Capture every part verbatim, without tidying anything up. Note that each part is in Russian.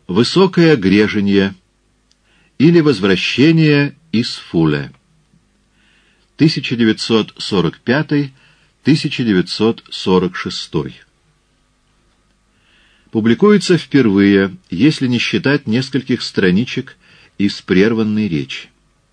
Высокое греженье или возвращение из Фуле. тысяча девятьсот сорок пятый — тысяча девятьсот сорок шестой. Публикуется впервые, если не считать нескольких страничек из прерванной речи.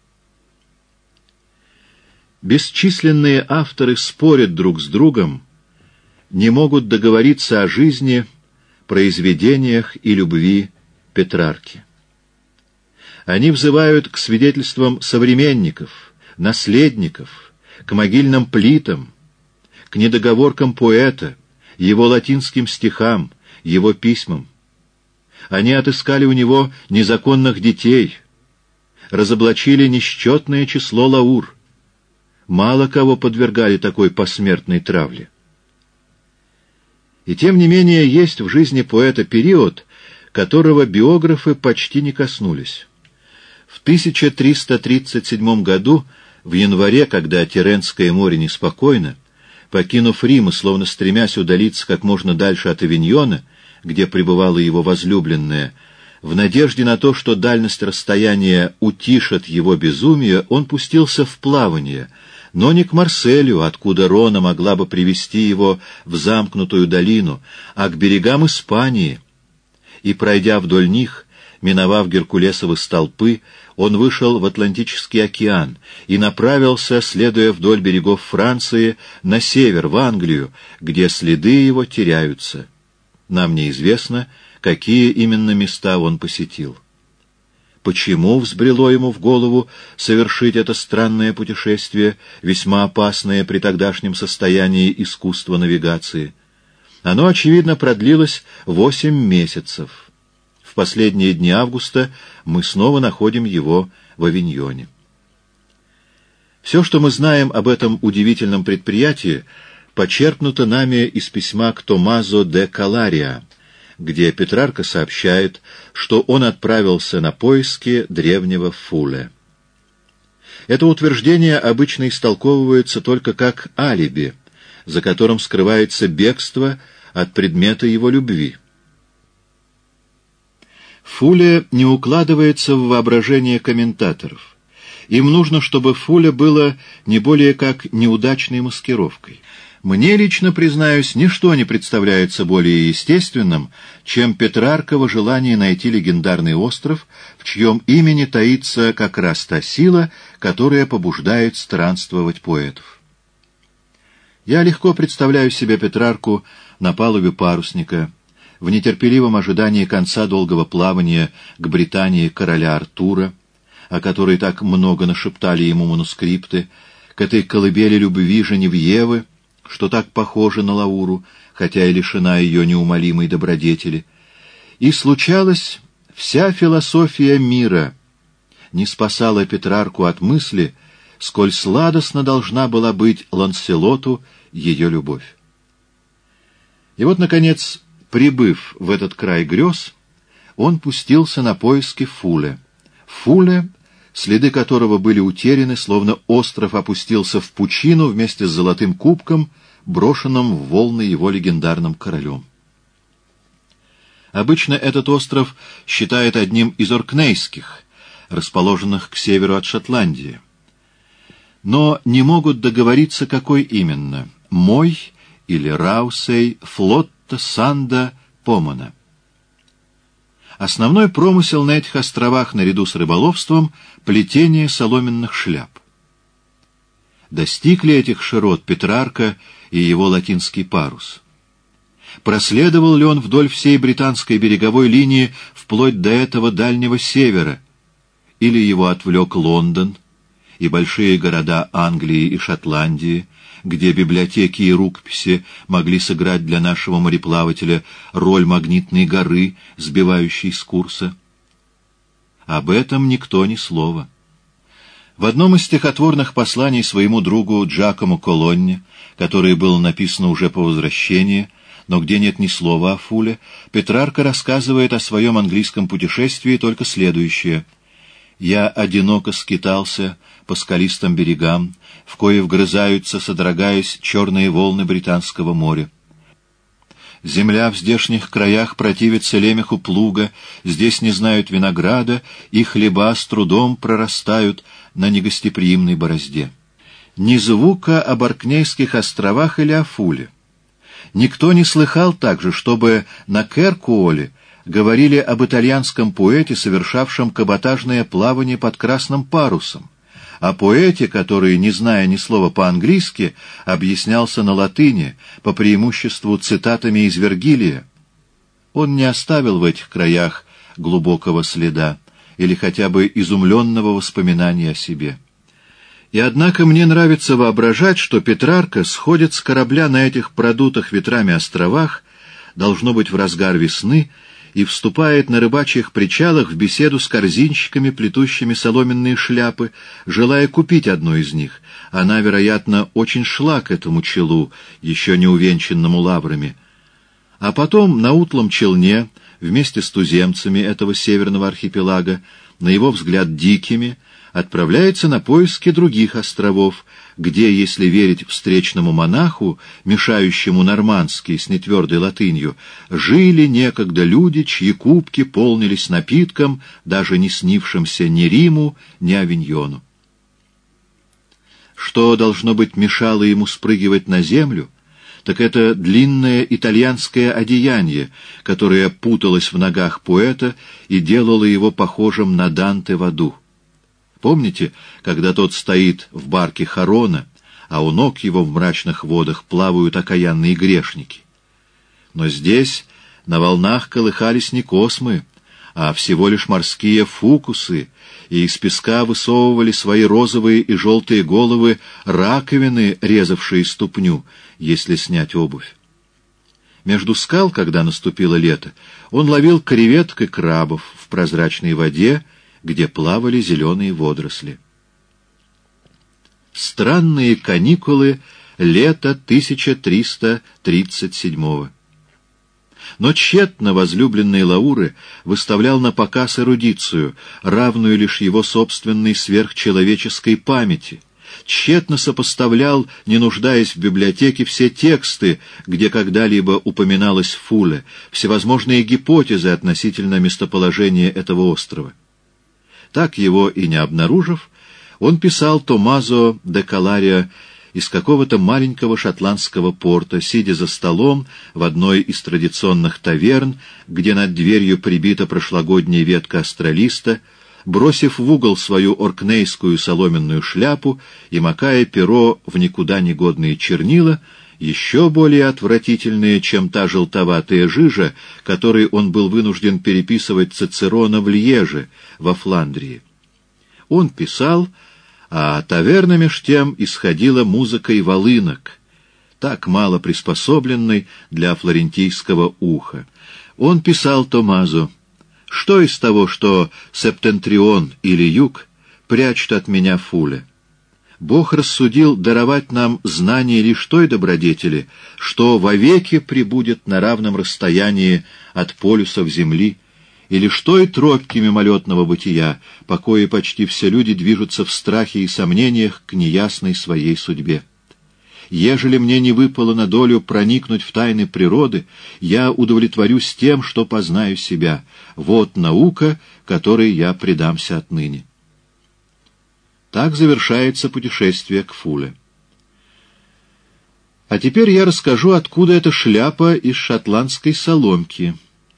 Бесчисленные авторы спорят друг с другом, не могут договориться о жизни, произведениях и любви Петрарки. Они взывают к свидетельствам современников, наследников, к могильным плитам, к недоговоркам поэта, его латинским стихам, его письмам. Они отыскали у него незаконных детей, разоблачили несчетное число лаур. Мало кого подвергали такой посмертной травле. И тем не менее есть в жизни поэта период, которого биографы почти не коснулись. В тысяча триста тридцать седьмом году, в январе, когда Тиренское море неспокойно, покинув Рим и словно стремясь удалиться как можно дальше от Авиньона, где пребывала его возлюбленная, в надежде на то, что дальность расстояния утишит его безумие, он пустился в плавание, но не к Марселю, откуда Рона могла бы привести его в замкнутую долину, а к берегам Испании. И, пройдя вдоль них, миновав Геркулесовы столпы, он вышел в Атлантический океан и направился, следуя вдоль берегов Франции, на север, в Англию, где следы его теряются. Нам неизвестно, какие именно места он посетил. Почему взбрело ему в голову совершить это странное путешествие, весьма опасное при тогдашнем состоянии искусства навигации? Оно, очевидно, продлилось восемь месяцев. В последние дни августа мы снова находим его в Авиньоне. Все, что мы знаем об этом удивительном предприятии, почерпнуто нами из письма к Томмазо де Калария, где Петрарка сообщает, что он отправился на поиски древнего Фуле. Это утверждение обычно истолковывается только как алиби, за которым скрывается бегство от предмета его любви. Фуле не укладывается в воображение комментаторов. Им нужно, чтобы Фуле было не более как неудачной маскировкой. Мне лично, признаюсь, ничто не представляется более естественным, чем Петрарково желание найти легендарный остров, в чьем имени таится как раз та сила, которая побуждает странствовать поэтов. Я легко представляю себе Петрарку на палубе парусника, в нетерпеливом ожидании конца долгого плавания к Британии короля Артура, о которой так много нашептали ему манускрипты, к этой колыбели любви Женевьевы, что так похоже на Лауру, хотя и лишена ее неумолимой добродетели. И случалось, вся философия мира не спасала Петрарку от мысли, сколь сладостно должна была быть Ланселоту ее любовь. И вот, наконец, прибыв в этот край грез, он пустился на поиски Фуле. Фуле, следы которого были утеряны, словно остров опустился в пучину вместе с золотым кубком, брошенным в волны его легендарным королем. Обычно этот остров считают одним из Оркнейских, расположенных к северу от Шотландии. Но не могут договориться, какой именно — Мой или Раусей, Флотта, Санда, Помана. Основной промысел на этих островах, наряду с рыболовством, — плетение соломенных шляп. Достигли этих широт Петрарка и его латинский парус? Проследовал ли он вдоль всей британской береговой линии вплоть до этого дальнего севера? Или его отвлек Лондон и большие города Англии и Шотландии, где библиотеки и рукописи могли сыграть для нашего мореплавателя роль магнитной горы, сбивающей с курса? Об этом никто ни слова. В одном из стихотворных посланий своему другу Джакому Колонне, которое было написано уже по возвращении, но где нет ни слова о Фуле, Петрарка рассказывает о своем английском путешествии только следующее. «Я одиноко скитался по скалистым берегам, в кое вгрызаются, содрогаясь, черные волны Британского моря. Земля в здешних краях противится лемеху плуга, здесь не знают винограда, и хлеба с трудом прорастают на негостеприимной борозде. Ни звука об Оркнейских островах или о Фуле. Никто не слыхал также, чтобы на Керкуоле говорили об итальянском поэте, совершавшем каботажное плавание под красным парусом, о поэте, который, не зная ни слова по-английски, объяснялся на латыни, по преимуществу цитатами из Вергилия. Он не оставил в этих краях глубокого следа или хотя бы изумленного воспоминания о себе. И однако мне нравится воображать, что Петрарка сходит с корабля на этих продутых ветрами островах, должно быть в разгар весны, и вступает на рыбачьих причалах в беседу с корзинщиками, плетущими соломенные шляпы, желая купить одну из них. Она, вероятно, очень шла к этому челу, еще не увенчанному лаврами. А потом на утлом челне, вместе с туземцами этого северного архипелага, на его взгляд дикими, отправляется на поиски других островов, где, если верить встречному монаху, мешающему нормандский с нетвердой латынью, жили некогда люди, чьи кубки полнились напитком, даже не снившимся ни Риму, ни Авиньону. Что, должно быть, мешало ему спрыгивать на землю, так это длинное итальянское одеяние, которое путалось в ногах поэта и делало его похожим на Данте в аду. Помните, когда тот стоит в барке Харона, а у ног его в мрачных водах плавают окаянные грешники? Но здесь на волнах колыхались не космы, а всего лишь морские фукусы, и из песка высовывали свои розовые и желтые головы раковины, резавшие ступню, если снять обувь. Между скал, когда наступило лето, он ловил креветок и крабов в прозрачной воде, где плавали зеленые водоросли. Странные каникулы лета тысяча триста тридцать седьмого. Но тщетно возлюбленный Лауры выставлял на показ эрудицию, равную лишь его собственной сверхчеловеческой памяти, тщетно сопоставлял, не нуждаясь в библиотеке, все тексты, где когда-либо упоминалось Фуле, всевозможные гипотезы относительно местоположения этого острова. Так его и не обнаружив, он писал Томмазо де Калария из какого-то маленького шотландского порта, сидя за столом в одной из традиционных таверн, где над дверью прибита прошлогодняя ветка астролиста, бросив в угол свою оркнейскую соломенную шляпу и макая перо в никуда негодные чернила, еще более отвратительные, чем та желтоватая жижа, которой он был вынужден переписывать Цицерона в Льеже, во Фландрии. Он писал, а таверна меж тем исходила музыкой волынок, так мало приспособленной для флорентийского уха. Он писал Томмазо: «Что из того, что септентрион или юг прячут от меня Фуле? Бог рассудил даровать нам знание лишь той добродетели, что вовеки пребудет на равном расстоянии от полюсов земли, и лишь той тропки мимолетного бытия, по коей почти все люди движутся в страхе и сомнениях к неясной своей судьбе. Ежели мне не выпало на долю проникнуть в тайны природы, я удовлетворюсь тем, что познаю себя. Вот наука, которой я предамся отныне». Так завершается путешествие к Фуле. А теперь я расскажу, откуда эта шляпа из шотландской соломки.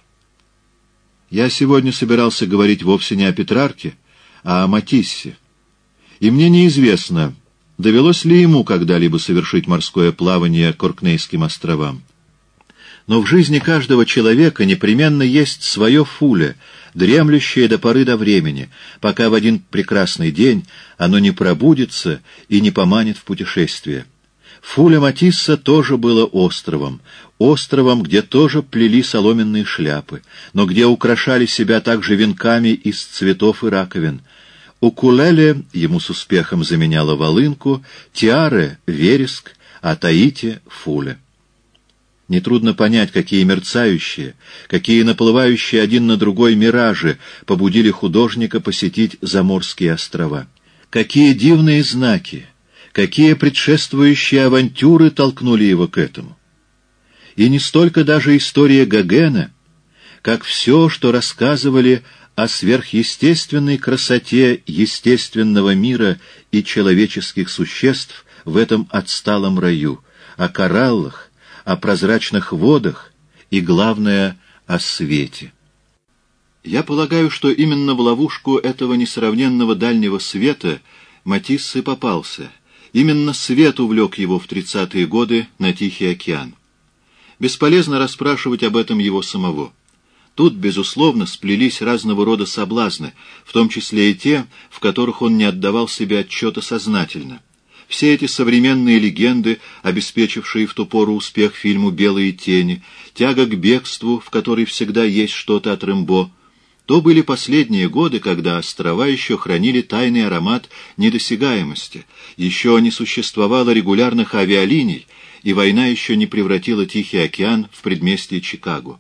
Я сегодня собирался говорить вовсе не о Петрарке, а о Матиссе. И мне неизвестно, довелось ли ему когда-либо совершить морское плавание к Оркнейским островам. Но в жизни каждого человека непременно есть свое Фуле, дремлющее до поры до времени, пока в один прекрасный день оно не пробудится и не поманит в путешествие. Фуле Матисса тоже было островом, островом, где тоже плели соломенные шляпы, но где украшали себя также венками из цветов и раковин. Укулеле ему с успехом заменяла волынку, тиаре — вереск, а Таити — Фуле. Нетрудно понять, какие мерцающие, какие наплывающие один на другой миражи побудили художника посетить заморские острова. Какие дивные знаки, какие предшествующие авантюры толкнули его к этому. и не столько даже история Гогена, как все, что рассказывали о сверхъестественной красоте естественного мира и человеческих существ в этом отсталом раю, о кораллах, о прозрачных водах и, главное, о свете. Я полагаю, что именно в ловушку этого несравненного дальнего света Матисс и попался. Именно свет увлек его в тридцатые годы на Тихий океан. Бесполезно расспрашивать об этом его самого. Тут, безусловно, сплелись разного рода соблазны, в том числе и те, в которых он не отдавал себе отчета сознательно. Все эти современные легенды, обеспечившие в ту пору успех фильму «Белые тени», тяга к бегству, в которой всегда есть что-то от Рэмбо, то были последние годы, когда острова еще хранили тайный аромат недосягаемости, еще не существовало регулярных авиалиний, и война еще не превратила Тихий океан в предместье Чикаго.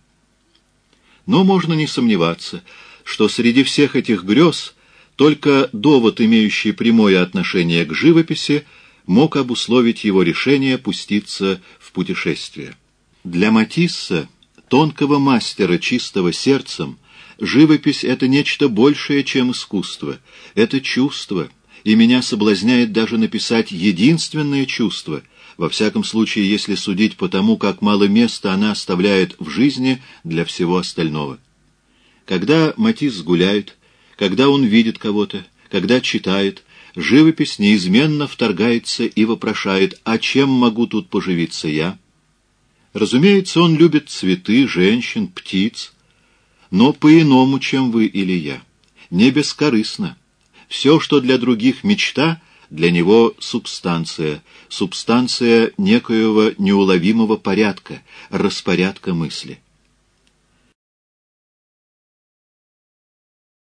Но можно не сомневаться, что среди всех этих грез только довод, имеющий прямое отношение к живописи, мог обусловить его решение пуститься в путешествие. Для Матисса, тонкого мастера чистого сердцем, живопись — это нечто большее, чем искусство, это чувство, и меня соблазняет даже написать единственное чувство, во всяком случае, если судить по тому, как мало места она оставляет в жизни для всего остального. Когда Матисс гуляет, когда он видит кого-то, когда читает, живопись неизменно вторгается и вопрошает: «А чем могу тут поживиться я?» Разумеется, он любит цветы, женщин, птиц, но по-иному, чем вы или я, не бескорыстно. Все, что для других мечта, для него субстанция, субстанция некоего неуловимого порядка, распорядка мысли.